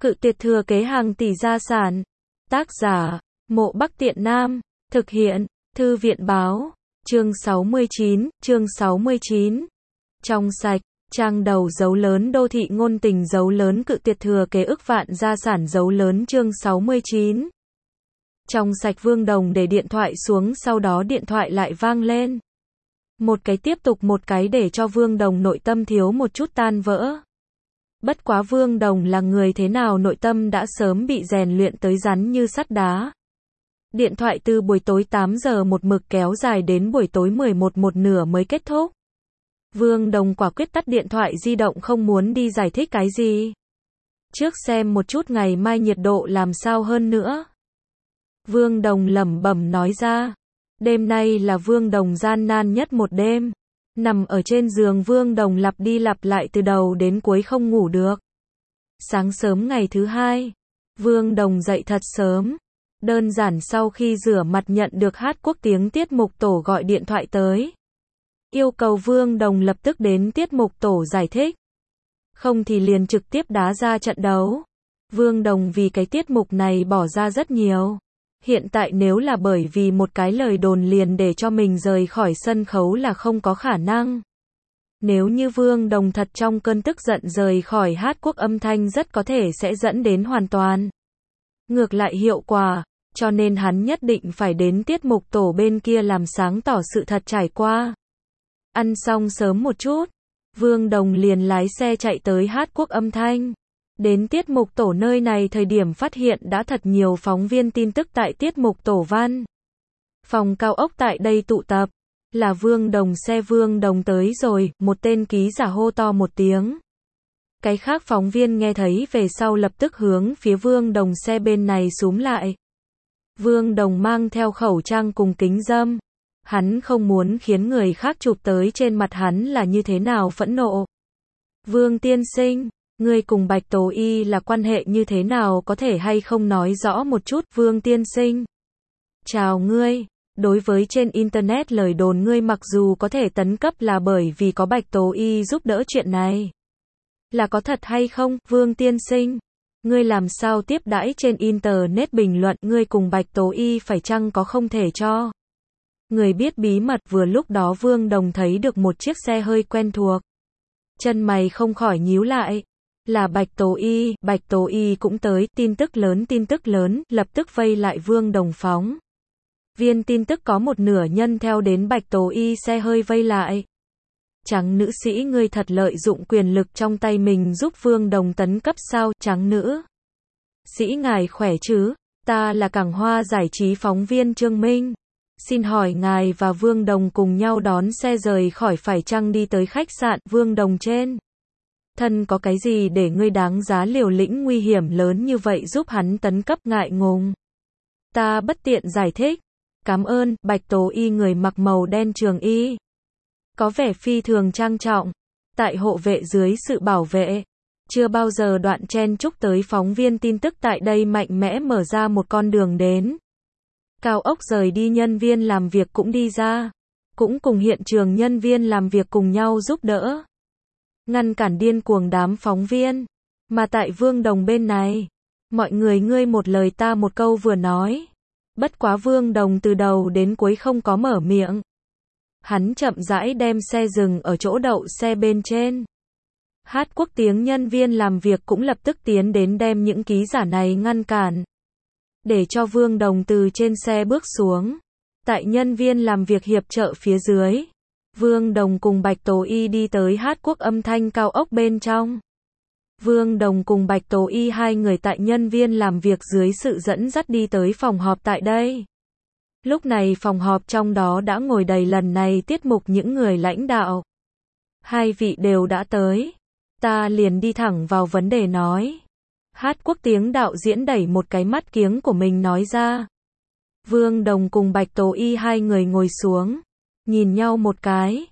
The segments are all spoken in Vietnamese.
Cự tuyệt thừa kế hàng tỷ gia sản. Tác giả, Mộ Bắc Tiện Nam. Thực hiện, Thư viện báo. Chương 69. Trong sạch, trang đầu dấu lớn đô thị ngôn tình dấu lớn cự tuyệt thừa kế ức vạn gia sản dấu lớn chương 69. Trong sạch Vương Đồng để điện thoại xuống, sau đó điện thoại lại vang lên. Một cái tiếp tục một cái để cho Vương Đồng nội tâm thiếu một chút tan vỡ. Bất quá Vương Đồng là người thế nào, nội tâm đã sớm bị rèn luyện tới rắn như sắt đá. Điện thoại từ buổi tối 8 giờ một mực kéo dài đến buổi tối 11 một nửa mới kết thúc. Vương Đồng quả quyết tắt điện thoại di động, không muốn đi giải thích cái gì. Trước xem một chút ngày mai nhiệt độ làm sao hơn nữa. Vương Đồng lẩm bẩm nói ra. Đêm nay là Vương Đồng gian nan nhất một đêm. Nằm ở trên giường Vương Đồng lặp đi lặp lại từ đầu đến cuối không ngủ được. Sáng sớm ngày thứ hai, Vương Đồng dậy thật sớm. Đơn giản sau khi rửa mặt nhận được Hát Quốc Tiếng tiết mục tổ gọi điện thoại tới. Yêu cầu Vương Đồng lập tức đến tiết mục tổ giải thích. Không thì liền trực tiếp đá ra trận đấu. Vương Đồng vì cái tiết mục này bỏ ra rất nhiều. Hiện tại nếu là bởi vì một cái lời đồn liền để cho mình rời khỏi sân khấu là không có khả năng. Nếu như Vương Đồng thật trong cơn tức giận rời khỏi Hát Quốc âm thanh rất có thể sẽ dẫn đến hoàn toàn ngược lại hiệu quả, cho nên hắn nhất định phải đến tiết mục tổ bên kia làm sáng tỏ sự thật trải qua. Ăn xong sớm một chút, Vương Đồng liền lái xe chạy tới Hát Quốc âm thanh. Đến tiết mục tổ nơi này thời điểm phát hiện đã thật nhiều phóng viên tin tức tại tiết mục tổ văn. Phòng cao ốc tại đây tụ tập. Là Vương Đồng, xe Vương Đồng tới rồi, một tên ký giả hô to một tiếng. Cái khác phóng viên nghe thấy về sau lập tức hướng phía Vương Đồng xe bên này xúm lại. Vương Đồng mang theo khẩu trang cùng kính râm. Hắn không muốn khiến người khác chụp tới trên mặt hắn là như thế nào phẫn nộ. Vương tiên sinh, ngươi cùng Bạch Tố Y là quan hệ như thế nào, có thể hay không nói rõ một chút? Vương tiên sinh, chào ngươi. Đối với trên internet lời đồn ngươi mặc dù có thể tấn cấp là bởi vì có Bạch Tố Y giúp đỡ, chuyện này là có thật hay không? Vương tiên sinh, ngươi làm sao tiếp đãi trên internet bình luận ngươi cùng Bạch Tố Y phải chăng có không thể cho người biết bí mật? Vừa lúc đó Vương Đồng thấy được một chiếc xe hơi quen thuộc. Chân mày không khỏi nhíu lại. Là Bạch Tố Y cũng tới, tin tức lớn, lập tức vây lại Vương Đồng phóng. Viên tin tức có một nửa nhân theo đến Bạch Tố Y xe hơi vây lại. Trắng nữ sĩ, ngươi thật lợi dụng quyền lực trong tay mình giúp Vương Đồng tấn cấp sao? Trắng nữ sĩ, ngài khỏe chứ? Ta là Cảng Hoa giải trí phóng viên Trương Minh. Xin hỏi ngài và Vương Đồng cùng nhau đón xe rời khỏi phải chăng đi tới khách sạn? Vương Đồng trên thân có cái gì để ngươi đáng giá liều lĩnh nguy hiểm lớn như vậy giúp hắn tấn cấp? Ngại ngùng, ta bất tiện giải thích. Cảm ơn. Bạch Tố Y người mặc màu đen trường y, có vẻ phi thường trang trọng, tại hộ vệ dưới sự bảo vệ. Chưa bao giờ đoạn chen chúc tới phóng viên tin tức tại đây mạnh mẽ mở ra một con đường đến. Cao ốc rời đi, nhân viên làm việc cũng đi ra, cũng cùng hiện trường nhân viên làm việc cùng nhau giúp đỡ, ngăn cản điên cuồng đám phóng viên. Mà tại Vương Đồng bên này, mọi người ngươi một lời ta một câu vừa nói. Bất quá Vương Đồng từ đầu đến cuối không có mở miệng. Hắn chậm rãi đem xe dừng ở chỗ đậu xe bên trên. Hát Quốc Tiếng nhân viên làm việc cũng lập tức tiến đến đem những ký giả này ngăn cản, để cho Vương Đồng từ trên xe bước xuống. Tại nhân viên làm việc hiệp trợ phía dưới, Vương Đồng cùng Bạch Tố Y đi tới Hát Quốc âm thanh cao ốc bên trong. Vương Đồng cùng Bạch Tố Y hai người tại nhân viên làm việc dưới sự dẫn dắt đi tới phòng họp tại đây. Lúc này phòng họp trong đó đã ngồi đầy lần này tiết mục những người lãnh đạo. Hai vị đều đã tới. Ta liền đi thẳng vào vấn đề nói. Hát Quốc Tiếng đạo diễn đẩy một cái mắt kiếng của mình nói ra. Vương Đồng cùng Bạch Tố Y hai người ngồi xuống, nhìn nhau một cái.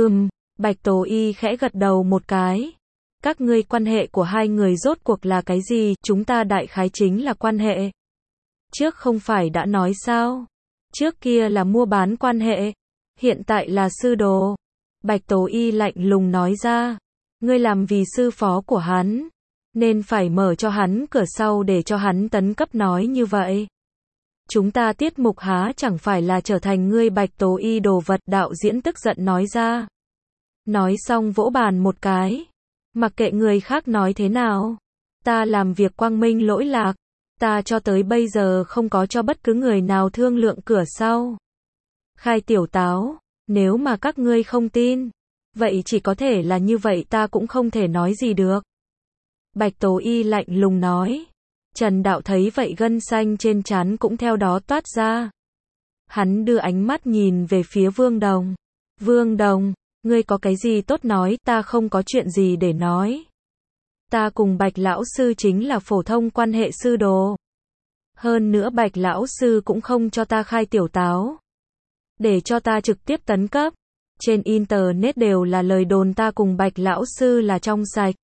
Bạch Tố Y khẽ gật đầu một cái. Các ngươi quan hệ của hai người rốt cuộc là cái gì? Chúng ta đại khái chính là quan hệ trước không phải đã nói sao? Trước kia là mua bán quan hệ, hiện tại là sư đồ. Bạch Tố Y lạnh lùng nói ra. Ngươi làm vì sư phó của hắn, nên phải mở cho hắn cửa sau để cho hắn tấn cấp nói như vậy. Chúng ta tiết mục há chẳng phải là trở thành ngươi Bạch Tố Y đồ vật, đạo diễn tức giận nói ra. Nói xong vỗ bàn một cái. Mặc kệ người khác nói thế nào. Ta làm việc quang minh lỗi lạc. Ta cho tới bây giờ không có cho bất cứ người nào thương lượng cửa sau. Khai tiểu táo. Nếu mà các ngươi không tin. Vậy chỉ có thể là như vậy, ta cũng không thể nói gì được. Bạch Tố Y lạnh lùng nói. Trần Đạo thấy vậy gân xanh trên trán cũng theo đó toát ra. Hắn đưa ánh mắt nhìn về phía Vương Đồng. Vương Đồng, ngươi có cái gì tốt nói, ta không có chuyện gì để nói. Ta cùng Bạch Lão Sư chính là phổ thông quan hệ sư đồ. Hơn nữa Bạch Lão Sư cũng không cho ta khai tiểu táo. Để cho ta trực tiếp tấn cấp. Trên Internet đều là lời đồn ta cùng Bạch Lão Sư là trong sạch.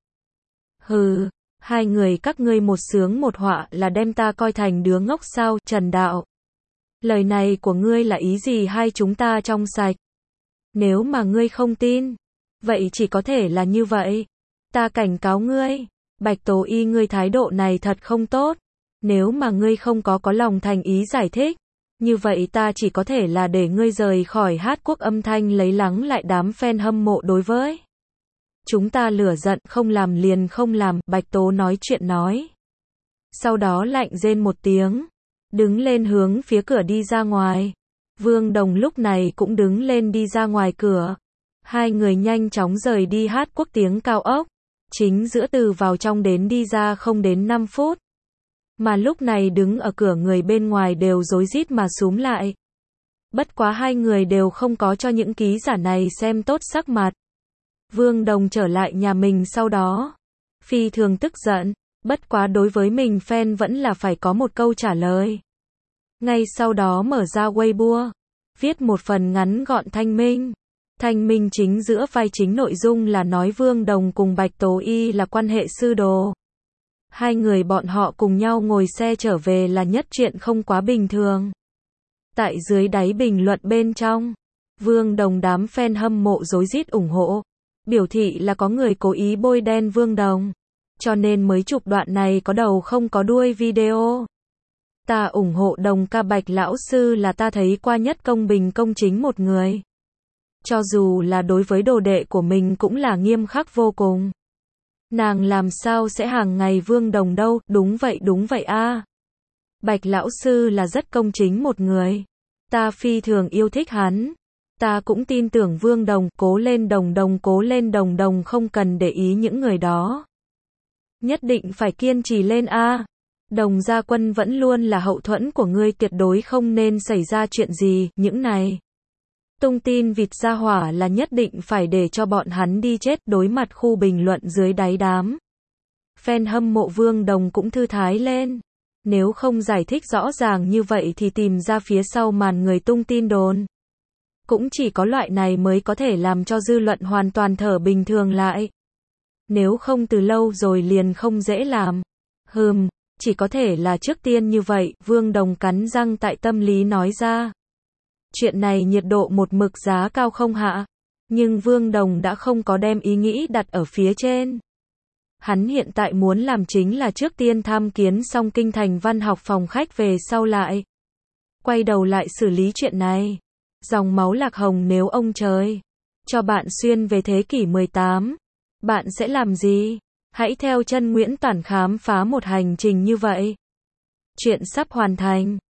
Hừ, hai người các ngươi một sướng một họa là đem ta coi thành đứa ngốc sao, Trần Đạo. Lời này của ngươi là ý gì, hai chúng ta trong sạch? Nếu mà ngươi không tin, vậy chỉ có thể là như vậy. Ta cảnh cáo ngươi, Bạch Tố Y, ngươi thái độ này thật không tốt. Nếu mà ngươi không có lòng thành ý giải thích, như vậy ta chỉ có thể là để ngươi rời khỏi Hát Quốc Âm Thanh, lấy lắng lại đám fan hâm mộ đối với chúng ta. Lửa giận, không làm liền không làm, Bạch Tố nói chuyện nói. Sau đó lạnh rên một tiếng, đứng lên hướng phía cửa đi ra ngoài. Vương Đồng lúc này cũng đứng lên đi ra ngoài cửa. Hai người nhanh chóng rời đi Hát Quốc tiếng cao ốc. Chính giữa từ vào trong đến đi ra không đến 5 phút. Mà lúc này đứng ở cửa người bên ngoài đều rối rít mà xúm lại. Bất quá hai người đều không có cho những ký giả này xem tốt sắc mặt. Vương Đồng trở lại nhà mình sau đó. Phi thường tức giận. Bất quá đối với mình fan vẫn là phải có một câu trả lời. Ngay sau đó mở ra Weibo. Viết một phần ngắn gọn thanh minh. Thanh minh chính giữa vai chính nội dung là nói Vương Đồng cùng Bạch Tố Y là quan hệ sư đồ. Hai người bọn họ cùng nhau ngồi xe trở về là nhất chuyện không quá bình thường. Tại dưới đáy bình luận bên trong, Vương Đồng đám fan hâm mộ rối rít ủng hộ. Biểu thị là có người cố ý bôi đen Vương Đồng. Cho nên mới chụp đoạn này có đầu không có đuôi video. Ta ủng hộ Đồng ca, Bạch Lão Sư là ta thấy qua nhất công bình công chính một người. Cho dù là đối với đồ đệ của mình cũng là nghiêm khắc vô cùng. Nàng làm sao sẽ hàng ngày Vương Đồng đâu, đúng vậy a. Bạch Lão Sư là rất công chính một người. Ta phi thường yêu thích hắn. Ta cũng tin tưởng Vương Đồng, cố lên Đồng Đồng, cố lên Đồng Đồng, không cần để ý những người đó. Nhất định phải kiên trì lên a. Đồng Gia Quân vẫn luôn là hậu thuẫn của ngươi, tuyệt đối không nên xảy ra chuyện gì, những này. Tung tin vịt ra hỏa là nhất định phải để cho bọn hắn đi chết. Đối mặt khu bình luận dưới đáy đám. Fan hâm mộ Vương Đồng cũng thư thái lên. Nếu không giải thích rõ ràng như vậy thì tìm ra phía sau màn người tung tin đồn. Cũng chỉ có loại này mới có thể làm cho dư luận hoàn toàn thở bình thường lại. Nếu không từ lâu rồi liền không dễ làm. Chỉ có thể là trước tiên như vậy, Vương Đồng cắn răng tại tâm lý nói ra. Chuyện này nhiệt độ một mực giá cao không hạ. Nhưng Vương Đồng đã không có đem ý nghĩ đặt ở phía trên. Hắn hiện tại muốn làm chính là trước tiên tham kiến xong Kinh Thành Văn học phòng khách về sau lại. Quay đầu lại xử lý chuyện này. Dòng máu Lạc Hồng, nếu ông trời cho bạn xuyên về thế kỷ 18, bạn sẽ làm gì? Hãy theo chân Nguyễn Toản khám phá một hành trình như vậy. Chuyện sắp hoàn thành.